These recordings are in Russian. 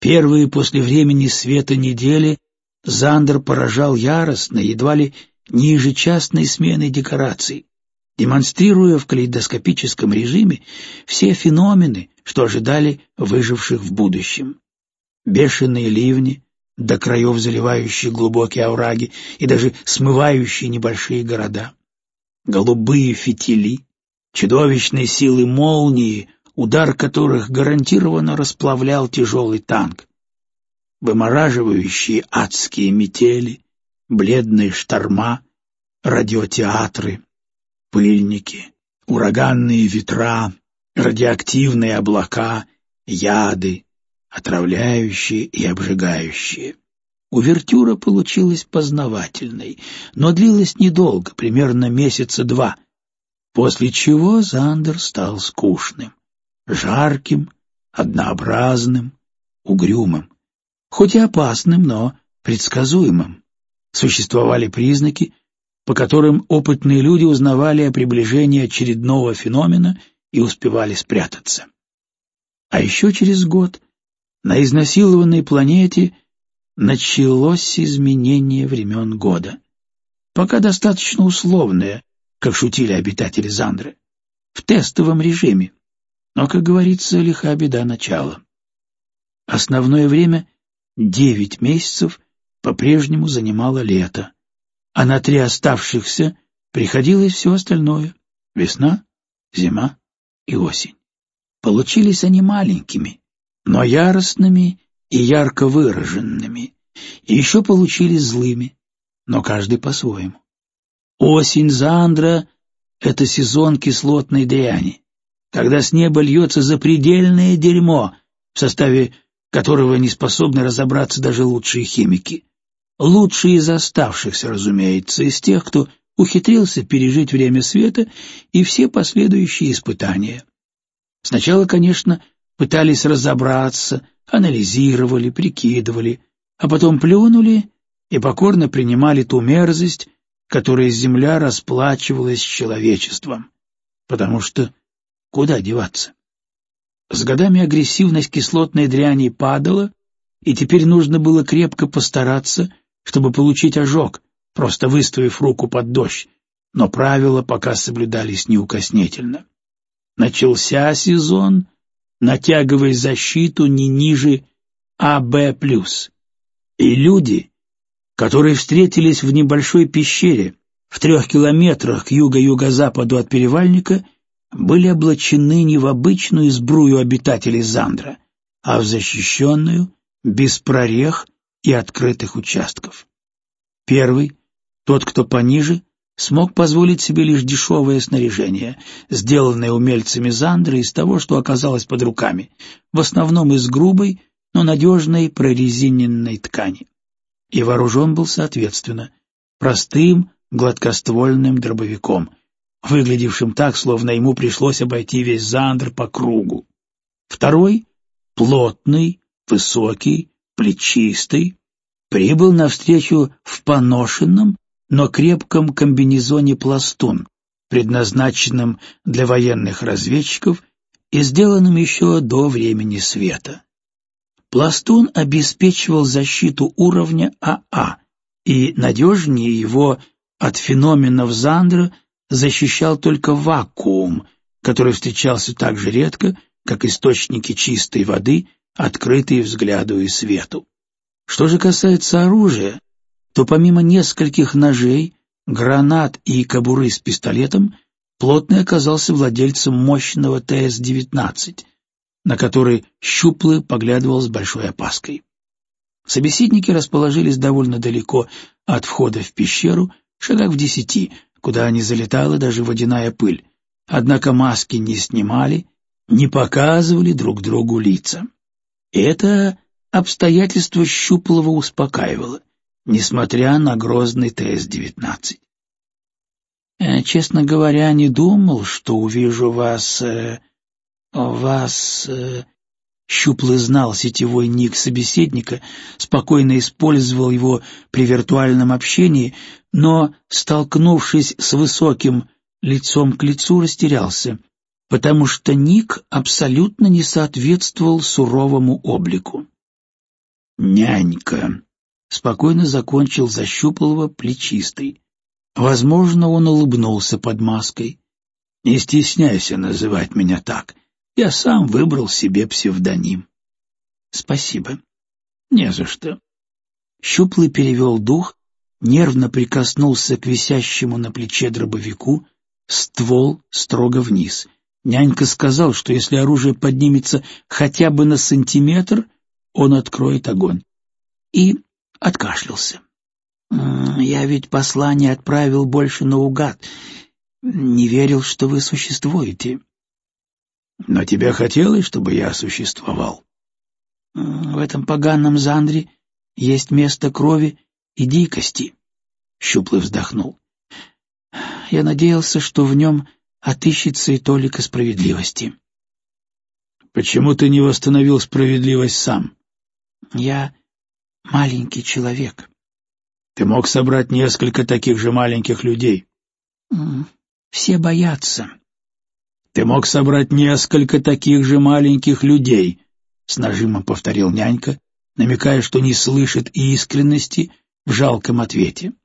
Первые после времени света недели Зандер поражал яростно, едва ли не ежечасной сменой декораций, демонстрируя в калейдоскопическом режиме все феномены, что ожидали выживших в будущем. Бешеные ливни, до краев заливающие глубокие овраги и даже смывающие небольшие города. Голубые фитили, чудовищные силы молнии, удар которых гарантированно расплавлял тяжелый танк. Вымораживающие адские метели, бледные шторма, радиотеатры, пыльники, ураганные ветра, радиоактивные облака, яды, отравляющие и обжигающие. Увертюра получилась познавательной, но длилась недолго, примерно месяца два, после чего Зандер стал скучным, жарким, однообразным, угрюмым, хоть и опасным, но предсказуемым. Существовали признаки, по которым опытные люди узнавали о приближении очередного феномена и успевали спрятаться. А еще через год на изнасилованной планете началось изменение времен года. Пока достаточно условное, как шутили обитатели Зандры, в тестовом режиме, но, как говорится, лиха беда начала. Основное время, 9 месяцев, по-прежнему занимало лето, а на 3 оставшихся приходилось все остальное — весна, зима и осень. Получились они маленькими, но яростными и ярко выраженными, и еще получились злыми, но каждый по-своему. Осень Зандра — это сезон кислотной дряни, когда с неба льется запредельное дерьмо, в составе которого не способны разобраться даже лучшие химики. Лучшие из оставшихся, разумеется, из тех, кто ухитрился пережить время света и все последующие испытания. Сначала, конечно, пытались разобраться, анализировали, прикидывали, а потом плюнули и покорно принимали ту мерзость, которой Земля расплачивалась с человечеством. Потому что куда деваться? С годами агрессивность кислотной дряни падала, и теперь нужно было крепко постараться, чтобы получить ожог, просто выставив руку под дождь, но правила пока соблюдались неукоснительно. Начался сезон, натягивая защиту не ниже АБ+. И люди, которые встретились в небольшой пещере в 3 километрах к юго-юго-западу от перевальника, были облачены не в обычную сбрую обитателей Зандра, а в защищенную, без прорех и открытых участков. Первый, тот, кто пониже, смог позволить себе лишь дешевое снаряжение, сделанное умельцами Зандра из того, что оказалось под руками, в основном из грубой, но надежной прорезиненной ткани. И вооружен был соответственно простым гладкоствольным дробовиком, выглядевшим так, словно ему пришлось обойти весь Зандр по кругу. Второй, плотный, высокий, плечистый, прибыл навстречу в поношенном, но крепком комбинезоне пластун, предназначенном для военных разведчиков и сделанном еще до времени света. Пластун обеспечивал защиту уровня АА, и надежнее его от феноменов Зандра защищал только вакуум, который встречался так же редко, как источники чистой воды, открытые взгляду и свету. Что же касается оружия, то помимо нескольких ножей, гранат и кобуры с пистолетом, Плотный оказался владельцем мощного ТС-19, на который Щуплый поглядывал с большой опаской. Собеседники расположились довольно далеко от входа в пещеру, шагах в 10, куда не залетала даже водяная пыль, однако маски не снимали, не показывали друг другу лица. И это обстоятельство Щуплого успокаивало, несмотря на грозный ТС-19. «Честно говоря, не думал, что увижу вас... Щуплый знал сетевой ник собеседника, спокойно использовал его при виртуальном общении, но, столкнувшись с высоким лицом к лицу, растерялся, потому что ник абсолютно не соответствовал суровому облику. «Нянька», — спокойно закончил за Щуплого Плечистый. Возможно, он улыбнулся под маской. «Не стесняйся называть меня так. Я сам выбрал себе псевдоним». «Спасибо». «Не за что». Щуплый перевел дух, нервно прикоснулся к висящему на плече дробовику, ствол строго вниз. Нянька сказал, что если оружие поднимется хотя бы на сантиметр, он откроет огонь. И откашлялся. «Я ведь послание отправил больше наугад. Не верил, что вы существуете». «Но тебе хотелось, чтобы я существовал?» «В этом поганом Зандре есть место крови и дикости», — Щуплый вздохнул. «Я надеялся, что в нем отыщется и толика справедливости». «Почему ты не восстановил справедливость сам?» «Я маленький человек». «Ты мог собрать несколько таких же маленьких людей». «Все боятся». «Ты мог собрать несколько таких же маленьких людей», — с нажимом повторил нянька, намекая, что не слышит искренности в жалком ответе.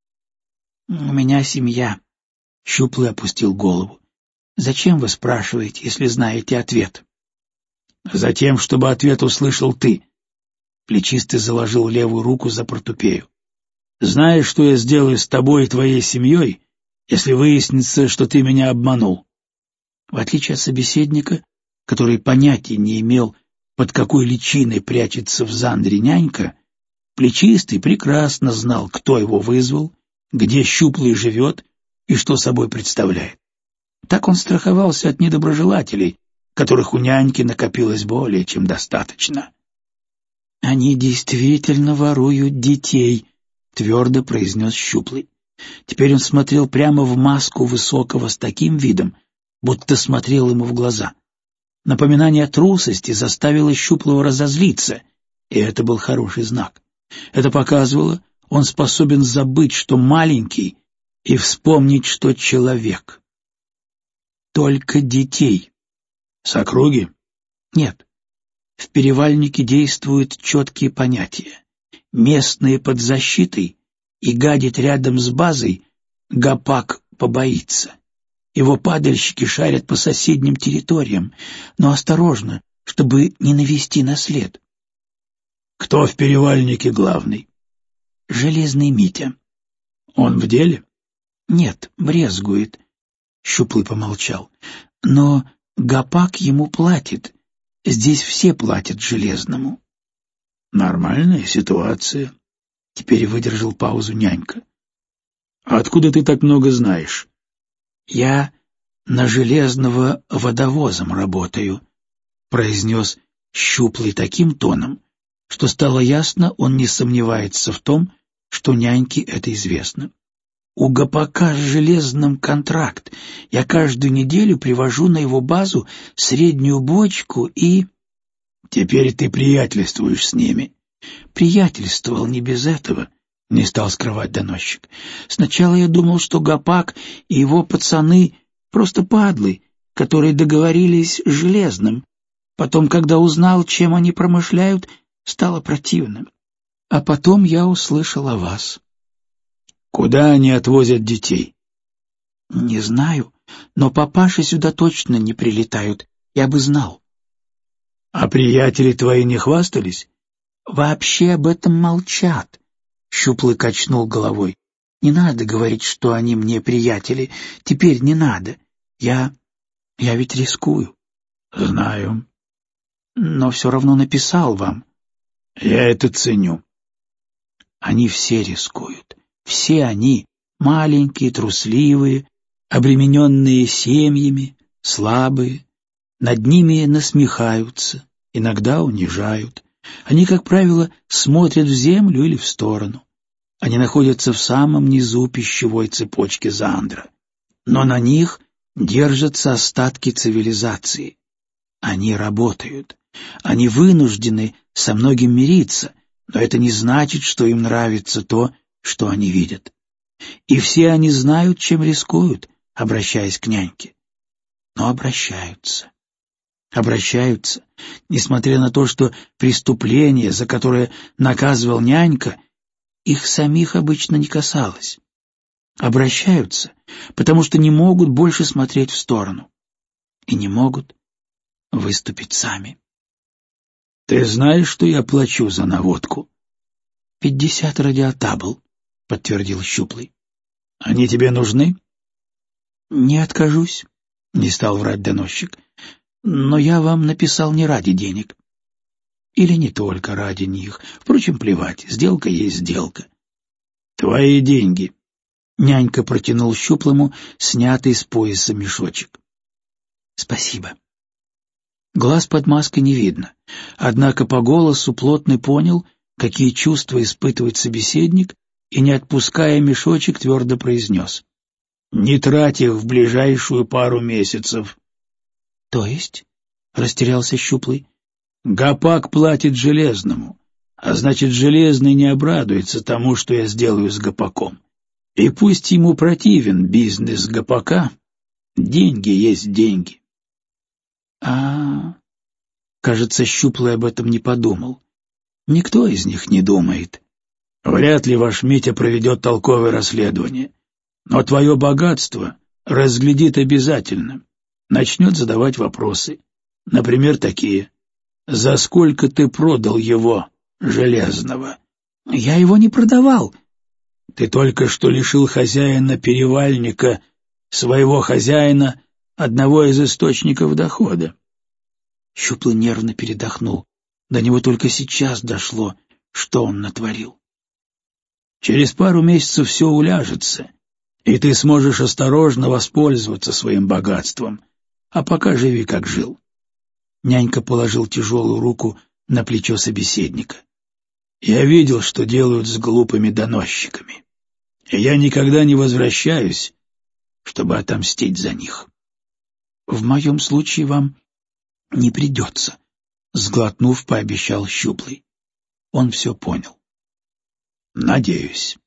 «У меня семья», — Щуплый опустил голову. «Зачем вы спрашиваете, если знаете ответ?» «Затем, чтобы ответ услышал ты». Плечистый заложил левую руку за портупею. «Знаешь, что я сделаю с тобой и твоей семьей, если выяснится, что ты меня обманул?» В отличие от собеседника, который понятия не имел, под какой личиной прячется в Зандре нянька, Плечистый прекрасно знал, кто его вызвал, где Щуплый живет и что собой представляет. Так он страховался от недоброжелателей, которых у няньки накопилось более чем достаточно. «Они действительно воруют детей», — твердо произнес Щуплый. Теперь он смотрел прямо в маску Высокого с таким видом, будто смотрел ему в глаза. Напоминание о трусости заставило Щуплого разозлиться, и это был хороший знак. Это показывало, он способен забыть, что маленький, и вспомнить, что человек. Только детей. С округи? Нет. В Перевальнике действуют четкие понятия. Местные под защитой, и гадить рядом с базой Гопак побоится. Его падальщики шарят по соседним территориям, но осторожно, чтобы не навести на след. Кто в Перевальнике главный? Железный Митя. Он в деле? Нет, брезгует. Щуплый помолчал. Но Гопак ему платит. Здесь все платят Железному. Нормальная ситуация. Теперь выдержал паузу нянька. А откуда ты так много знаешь? Я на Железного водовозом работаю, произнес Щуплый таким тоном, что стало ясно, он не сомневается в том, что няньке это известно. У Гопака с Железным контракт. Я каждую неделю привожу на его базу среднюю бочку и... Теперь ты приятельствуешь с ними. Приятельствовал не без этого, не стал скрывать доносчик. Сначала я думал, что Гопак и его пацаны просто падлы, которые договорились с Железным. Потом, когда узнал, чем они промышляют, стало противно. А потом я услышал о вас. Куда они отвозят детей? Не знаю, но папаши сюда точно не прилетают, я бы знал. А приятели твои не хвастались? Вообще об этом молчат. Щуплый качнул головой. Не надо говорить, что они мне приятели. Теперь не надо. Я ведь рискую. Знаю. Но все равно написал вам. Я это ценю. Они все рискуют. Все они, маленькие, трусливые, обремененные семьями, слабые. Над ними насмехаются, иногда унижают. Они, как правило, смотрят в землю или в сторону. Они находятся в самом низу пищевой цепочки Зандра. Но на них держатся остатки цивилизации. Они работают. Они вынуждены со многим мириться, но это не значит, что им нравится то, что они видят. И все они знают, чем рискуют, обращаясь к няньке. Но обращаются. обращаются, несмотря на то, что преступление, за которое наказывал нянька, их самих обычно не касалось. Обращаются, потому что не могут больше смотреть в сторону и не могут выступить сами. — Ты знаешь, что я плачу за наводку? — 50 радиотабл, — подтвердил Щуплый. — Они тебе нужны? — Не откажусь, — не стал врать доносчик. — Но я вам написал не ради денег. Или не только ради них. Впрочем, плевать, сделка есть сделка. — Твои деньги. Нянька протянул Щуплому снятый с пояса мешочек. — Спасибо. Глаз под маской не видно, однако по голосу Плотный понял, какие чувства испытывает собеседник, и, не отпуская мешочек, твердо произнес: — Не трать их в ближайшую пару месяцев. — То есть? — растерялся Щуплый. — Гопак платит Железному, а значит, Железный не обрадуется тому, что я сделаю с Гопаком. И пусть ему противен бизнес Гопака, деньги есть деньги. Кажется, Щуплый об этом не подумал. Никто из них не думает. Вряд ли ваш Митя проведет толковое расследование, но твое богатство разглядит обязательно, начнет задавать вопросы. Например, такие: «За сколько ты продал его, Железного?» «Я его не продавал». «Ты только что лишил хозяина перевальника, своего хозяина, одного из источников дохода». Щуплый нервно передохнул. До него только сейчас дошло, что он натворил. «Через пару месяцев все уляжется, и ты сможешь осторожно воспользоваться своим богатством, а пока живи, как жил». Нянька положил тяжелую руку на плечо собеседника. «Я видел, что делают с глупыми доносчиками, и я никогда не возвращаюсь, чтобы отомстить за них». «В моем случае вам не придется», — сглотнув, пообещал Щуплый. Он все понял. «Надеюсь».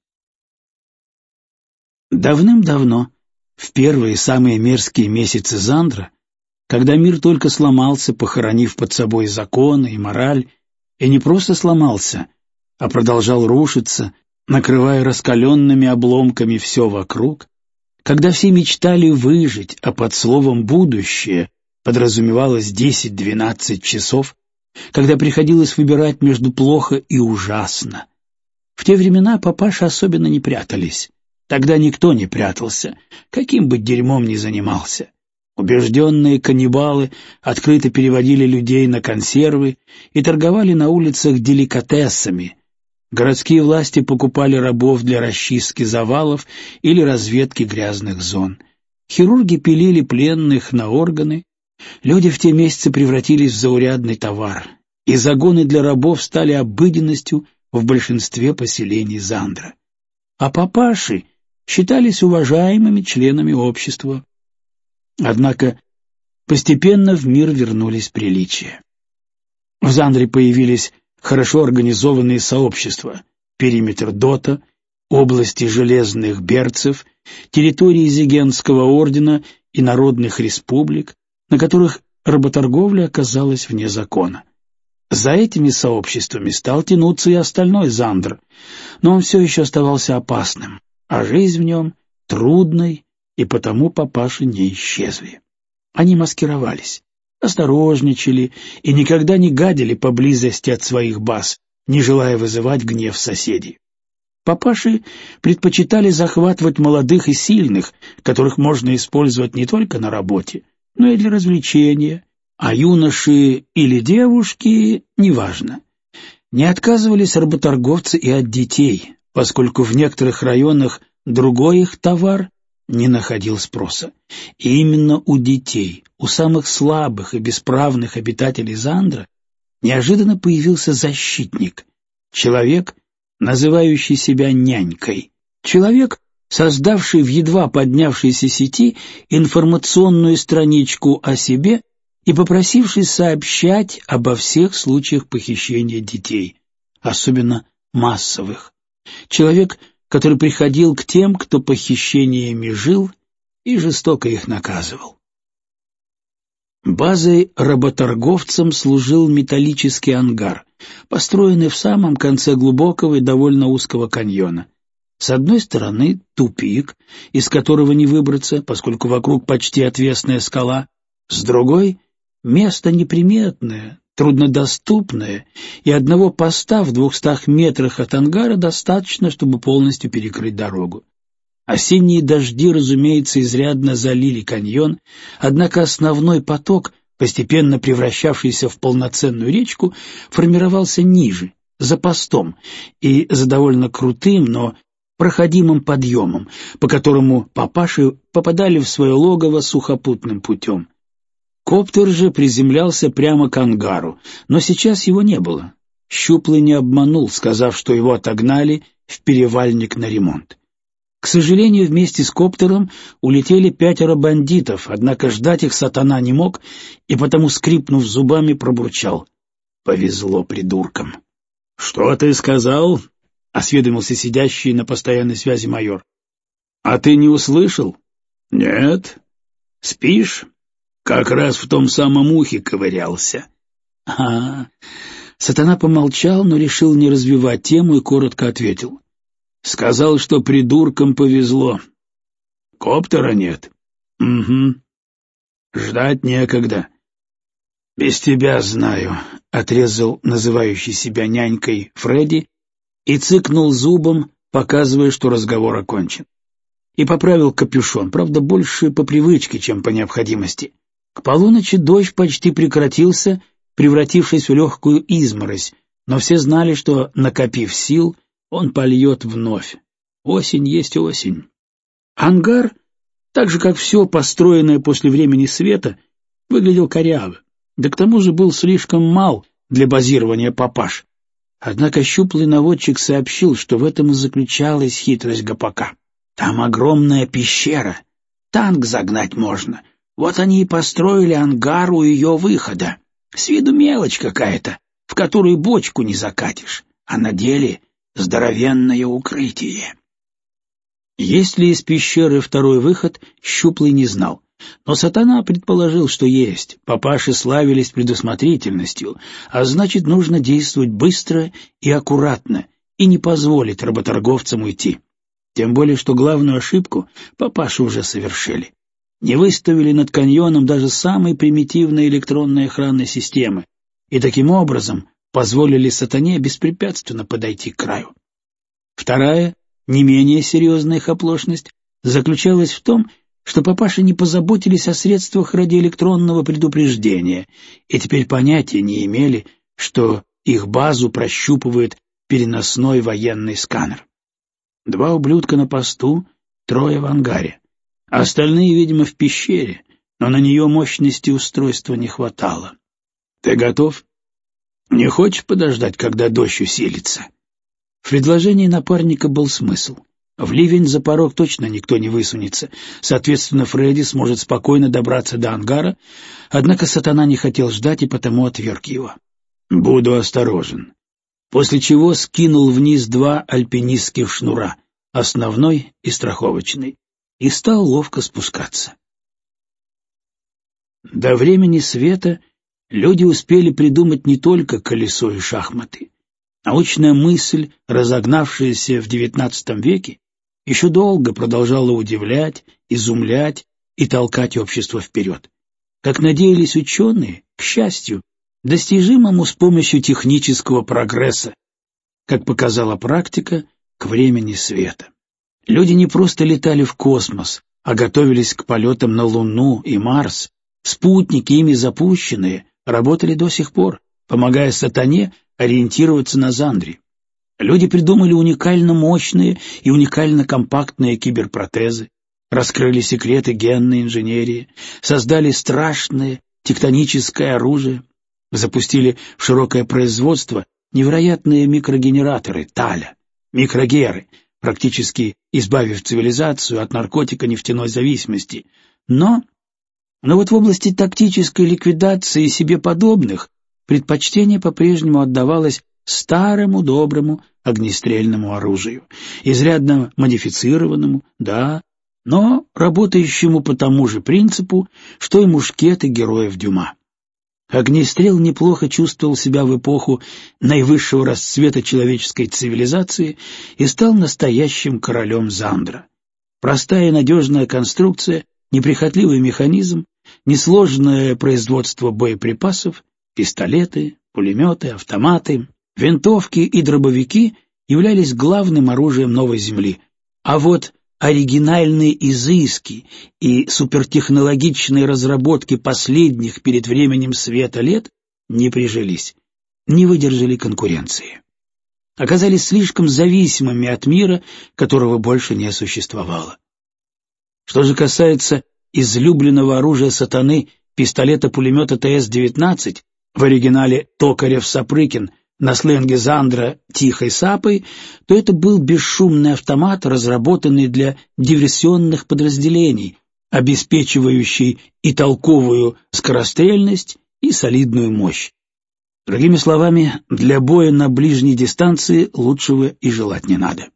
Давным-давно, в первые самые мерзкие месяцы Зандра, когда мир только сломался, похоронив под собой законы и мораль, и не просто сломался, а продолжал рушиться, накрывая раскаленными обломками все вокруг, когда все мечтали выжить, а под словом «будущее» подразумевалось 10-12 часов, когда приходилось выбирать между плохо и ужасно. В те времена папаши особенно не прятались. Тогда никто не прятался, каким бы дерьмом ни занимался. Убежденные каннибалы открыто переводили людей на консервы и торговали на улицах деликатесами. Городские власти покупали рабов для расчистки завалов или разведки грязных зон. Хирурги пилили пленных на органы. Люди в те месяцы превратились в заурядный товар, и загоны для рабов стали обыденностью в большинстве поселений Зандра. А папаши считались уважаемыми членами общества. Однако постепенно в мир вернулись приличия. В Зандре появились хорошо организованные сообщества: периметр Дота, области железных берцев, территории Зигенского ордена и народных республик, на которых работорговля оказалась вне закона. За этими сообществами стал тянуться и остальной Зандр, но он все еще оставался опасным, а жизнь в нем трудной, и потому папаши не исчезли. Они маскировались, осторожничали и никогда не гадили поблизости от своих баз, не желая вызывать гнев соседей. Папаши предпочитали захватывать молодых и сильных, которых можно использовать не только на работе, но и для развлечения, а юноши или девушки, неважно. Не отказывались работорговцы и от детей, поскольку в некоторых районах другой их товар не находил спроса. И именно у детей, у самых слабых и бесправных обитателей Зандра, неожиданно появился защитник, человек, называющий себя нянькой, человек, создавший в едва поднявшейся сети информационную страничку о себе и попросивший сообщать обо всех случаях похищения детей, особенно массовых. Человек, который приходил к тем, кто похищениями жил, и жестоко их наказывал. Базой работорговцам служил металлический ангар, построенный в самом конце глубокого и довольно узкого каньона. С одной стороны тупик, из которого не выбраться, поскольку вокруг почти отвесная скала, с другой — место неприметное, труднодоступное, и одного поста в 200 метрах от ангара достаточно, чтобы полностью перекрыть дорогу. Осенние дожди, разумеется, изрядно залили каньон, однако основной поток, постепенно превращавшийся в полноценную речку, формировался ниже, за постом, и за довольно крутым, но проходимым подъемом, по которому папаши попадали в свое логово сухопутным путем. Коптер же приземлялся прямо к ангару, но сейчас его не было. Щуплый не обманул, сказав, что его отогнали в перевальник на ремонт. К сожалению, вместе с коптером улетели 5 бандитов, однако ждать их сатана не мог, и потому, скрипнув зубами, пробурчал: «Повезло придуркам». «Что ты сказал?» — осведомился сидящий на постоянной связи майор. «А ты не услышал?» «Нет». «Спишь?» «Как раз в том самом ухе ковырялся». «Ага». Сатана помолчал, но решил не развивать тему и коротко ответил: «Сказал, что придуркам повезло. Коптера нет». «Угу. Ждать некогда». «Без тебя знаю», — отрезал называющий себя нянькой Фредди и цыкнул зубом, показывая, что разговор окончен. И поправил капюшон, правда, больше по привычке, чем по необходимости. К полуночи дождь почти прекратился, превратившись в легкую изморозь, но все знали, что, накопив сил, он польет вновь. Осень есть осень. Ангар, так же как все построенное после времени света, выглядел коряво, да к тому же был слишком мал для базирования папаш. Однако щуплый наводчик сообщил, что в этом и заключалась хитрость Гопака. Там огромная пещера, танк загнать можно. Вот они и построили ангар у ее выхода. С виду мелочь какая-то, в которую бочку не закатишь, а на деле здоровенное укрытие. Есть ли из пещеры второй выход, Щуплый не знал. Но сатана предположил, что есть. Папаши славились предусмотрительностью, а значит, нужно действовать быстро и аккуратно и не позволить работорговцам уйти. Тем более, что главную ошибку папаши уже совершили. Не выставили над каньоном даже самые примитивные электронные охранные системы и таким образом позволили сатане беспрепятственно подойти к краю. Вторая, не менее серьезная их оплошность заключалась в том, что папаши не позаботились о средствах радиоэлектронного предупреждения и теперь понятия не имели, что их базу прощупывает переносной военный сканер. 2 ублюдка на посту, 3 в ангаре. Остальные, видимо, в пещере, но на нее мощности устройства не хватало. «Ты готов? Не хочешь подождать, когда дождь усилится?» В предложении напарника был смысл. В ливень за порог точно никто не высунется, соответственно, Фредди сможет спокойно добраться до ангара, однако сатана не хотел ждать и потому отверг его. «Буду осторожен». После чего скинул вниз 2 альпинистских шнура, основной и страховочный, и стал ловко спускаться. До времени света люди успели придумать не только колесо и шахматы. Научная мысль, разогнавшаяся в XIX веке, еще долго продолжала удивлять, изумлять и толкать общество вперед. Как надеялись ученые, к счастью, достижимому с помощью технического прогресса, как показала практика, к времени света. Люди не просто летали в космос, а готовились к полетам на Луну и Марс. Спутники, ими запущенные, работали до сих пор, помогая сатане ориентироваться на Зандри. Люди придумали уникально мощные и уникально компактные киберпротезы, раскрыли секреты генной инженерии, создали страшное тектоническое оружие, запустили в широкое производство невероятные микрогенераторы Таля, микрогеры, практически избавив цивилизацию от наркотико-нефтяной зависимости. Но вот в области тактической ликвидации себе подобных предпочтение по-прежнему отдавалось старому доброму огнестрельному оружию, изрядно модифицированному, да, но работающему по тому же принципу, что и мушкеты героев Дюма. Огнестрел неплохо чувствовал себя в эпоху наивысшего расцвета человеческой цивилизации и стал настоящим королем Зандра. Простая и надежная конструкция, неприхотливый механизм, несложное производство боеприпасов, пистолеты, пулеметы, автоматы, винтовки и дробовики являлись главным оружием новой земли, а вот оригинальные изыски и супертехнологичные разработки последних перед временем света лет не прижились, не выдержали конкуренции. Оказались слишком зависимыми от мира, которого больше не существовало. Что же касается излюбленного оружия сатаны, пистолета-пулемета ТС-19, в оригинале Токарев-Сапрыкин, на сленге Зандра «тихой сапой», то это был бесшумный автомат, разработанный для диверсионных подразделений, обеспечивающий и толковую скорострельность, и солидную мощь. Другими словами, для боя на ближней дистанции лучшего и желать не надо.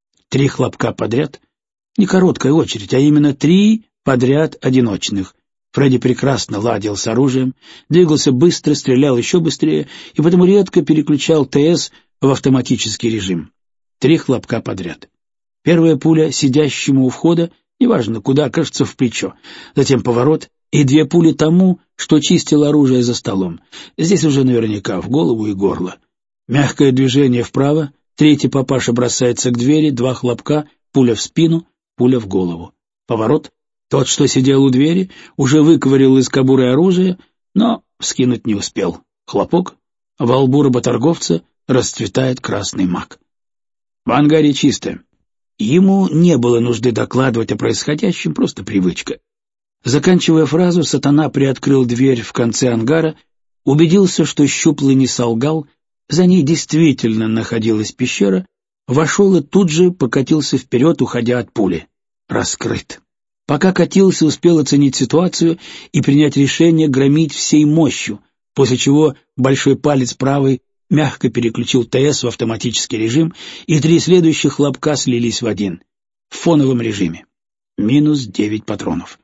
3 хлопка подряд, не короткая очередь, а именно 3 подряд одиночных. Фредди прекрасно ладил с оружием, двигался быстро, стрелял еще быстрее и потому редко переключал ТС в автоматический режим. 3 хлопка подряд. Первая пуля сидящему у входа, неважно куда, кажется, в плечо, затем поворот, и 2 пули тому, что чистил оружие за столом. Здесь уже наверняка в голову и горло. Мягкое движение вправо, 3-й папаша бросается к двери, 2 хлопка, пуля в спину, пуля в голову. Поворот. Тот, что сидел у двери, уже выковырял из кобуры оружие, но вскинуть не успел. Хлопок, во лбу работорговца расцветает красный мак. В ангаре чисто. Ему не было нужды докладывать о происходящем, просто привычка. Заканчивая фразу, сатана приоткрыл дверь в конце ангара, убедился, что щуплый не солгал, за ней действительно находилась пещера, вошел и тут же покатился вперед, уходя от пули. Раскрыт. Пока катился, успел оценить ситуацию и принять решение громить всей мощью, после чего большой палец правой мягко переключил ТС в автоматический режим, и 3 следующих хлопка слились в один, в фоновом режиме. Минус 9 патронов.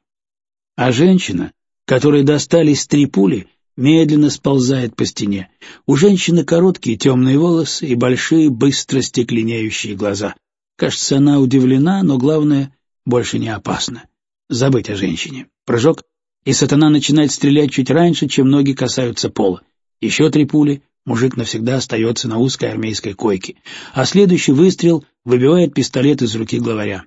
А женщина, которой достались 3 пули, медленно сползает по стене. У женщины короткие темные волосы и большие, быстро стекленеющие глаза. Кажется, она удивлена, но главное, больше не опасно. Забыть о женщине. Прыжок, и сатана начинает стрелять чуть раньше, чем ноги касаются пола. Еще 3 пули, мужик навсегда остается на узкой армейской койке, а следующий выстрел выбивает пистолет из руки главаря.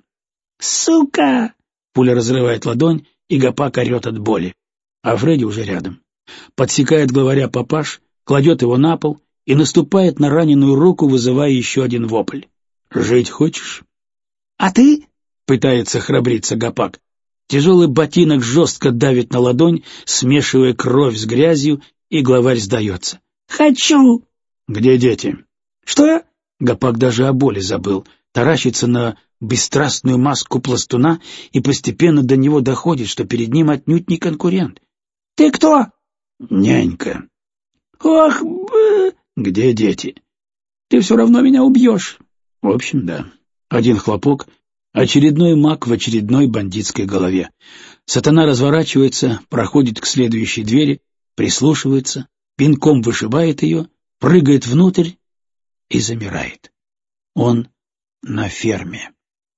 «Сука!» Пуля разрывает ладонь, и Гопак орет от боли. А Фредди уже рядом. Подсекает главаря папаш, кладет его на пол и наступает на раненую руку, вызывая еще один вопль. «Жить хочешь?» «А ты?» — пытается храбриться Гопак. Тяжелый ботинок жестко давит на ладонь, смешивая кровь с грязью, и главарь сдается. «Хочу!» «Где дети?» «Что?» Гопак даже о боли забыл, таращится на бесстрастную маску пластуна, и постепенно до него доходит, что перед ним отнюдь не конкурент. «Ты кто?» «Нянька». «Ох, Где дети?» «Ты все равно меня убьешь». В общем, да. 1 хлопок, очередной мак в очередной бандитской голове. Сатана разворачивается, проходит к следующей двери, прислушивается, пинком вышибает ее, прыгает внутрь и замирает. Он на ферме.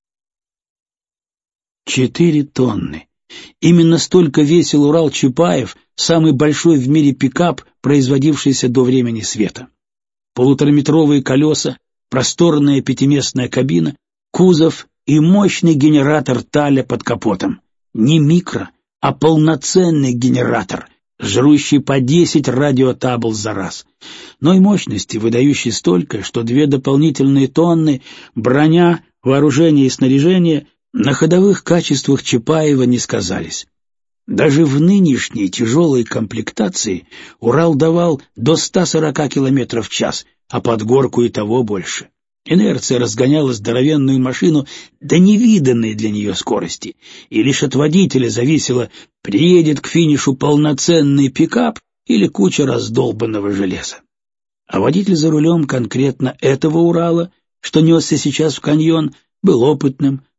4 тонны. Именно столько весил Урал-Чапаев, самый большой в мире пикап, производившийся до времени света. 1,5-метровые колеса, просторная 5-местная кабина, кузов и мощный генератор Таля под капотом. Не микро, а полноценный генератор, жрущий по 10 радиотабл за раз. Но и мощности, выдающей столько, что 2 дополнительные тонны, броня, вооружение и снаряжение на ходовых качествах Чапаева не сказались. Даже в нынешней тяжелой комплектации Урал давал до 140 км в час, а под горку и того больше. Инерция разгоняла здоровенную машину до невиданной для нее скорости, и лишь от водителя зависело, приедет к финишу полноценный пикап или куча раздолбанного железа. А водитель за рулем конкретно этого Урала, что несся сейчас в каньон, был опытным,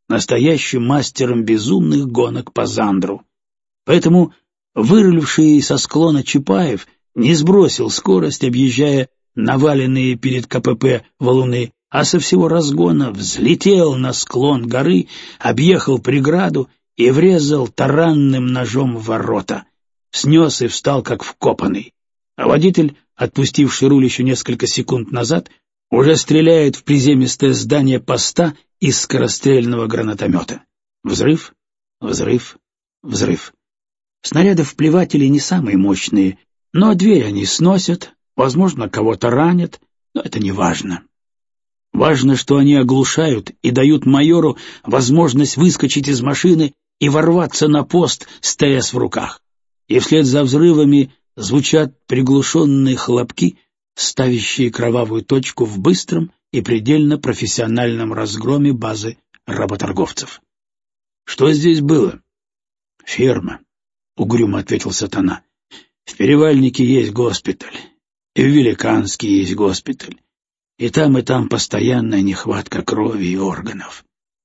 настоящим мастером безумных гонок по Зандру. Поэтому выруливший со склона Чапаев не сбросил скорость, объезжая наваленные перед КПП валуны, а со всего разгона взлетел на склон горы, объехал преграду и врезал таранным ножом в ворота. Снес и встал как вкопанный. А водитель, отпустивший руль еще несколько секунд назад, уже стреляет в приземистое здание поста из скорострельного гранатомета. Взрыв, взрыв, взрыв. Снаряды-вплеватели не самые мощные, но дверь они сносят, возможно, кого-то ранят, но это не важно. Важно, что они оглушают и дают майору возможность выскочить из машины и ворваться на пост с ТС в руках. И вслед за взрывами звучат приглушенные хлопки, ставящие кровавую точку в быстром и предельно профессиональном разгроме базы работорговцев. «Что здесь было?» «Ферма», — угрюмо ответил Сатана. «В Перевальнике есть госпиталь, и в Великанске есть госпиталь, и там постоянная нехватка крови и органов».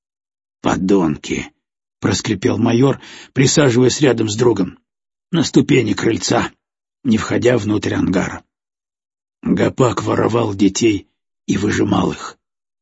«Подонки!» — проскрипел майор, присаживаясь рядом с другом на ступени крыльца, не входя внутрь ангара. Гопак воровал детей и выжимал их.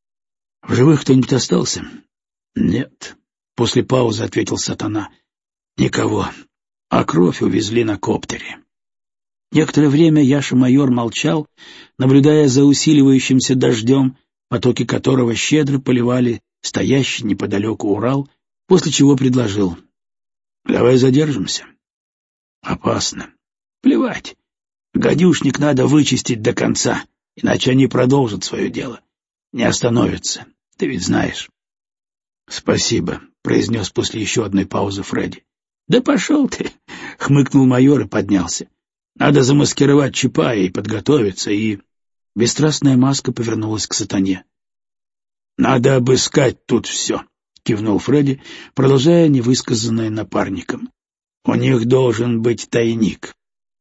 «В живых кто-нибудь остался?» «Нет», — после паузы ответил Сатана. «Никого, а кровь увезли на коптере». Некоторое время Яша-майор молчал, наблюдая за усиливающимся дождем, потоки которого щедро поливали стоящий неподалеку Урал, после чего предложил: «Давай задержимся». «Опасно». «Плевать. Гадюшник надо вычистить до конца, иначе они продолжат свое дело. Не остановятся, ты ведь знаешь». «Спасибо», — произнес после еще одной паузы Фредди. «Да пошел ты», — хмыкнул майор и поднялся. «Надо замаскировать Чапая и подготовиться, и...» Бесстрастная маска повернулась к Сатане. «Надо обыскать тут все», — кивнул Фредди, продолжая невысказанное напарником. «У них должен быть тайник,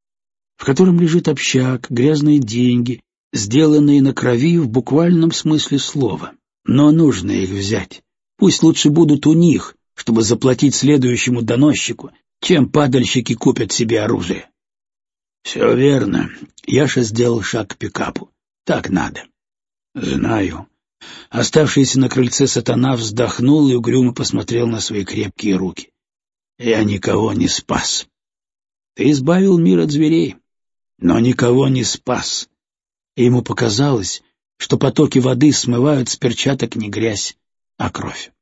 в котором лежит общак, грязные деньги, сделанные на крови в буквальном смысле слова. Но нужно их взять. Пусть лучше будут у них, чтобы заплатить следующему доносчику, чем падальщики купят себе оружие». «Все верно». Яша сделал шаг к пикапу. «Так надо». «Знаю». Оставшийся на крыльце Сатана вздохнул и угрюмо посмотрел на свои крепкие руки. «Я никого не спас. Ты избавил мир от зверей, но никого не спас». И ему показалось, что потоки воды смывают с перчаток не грязь, а кровь.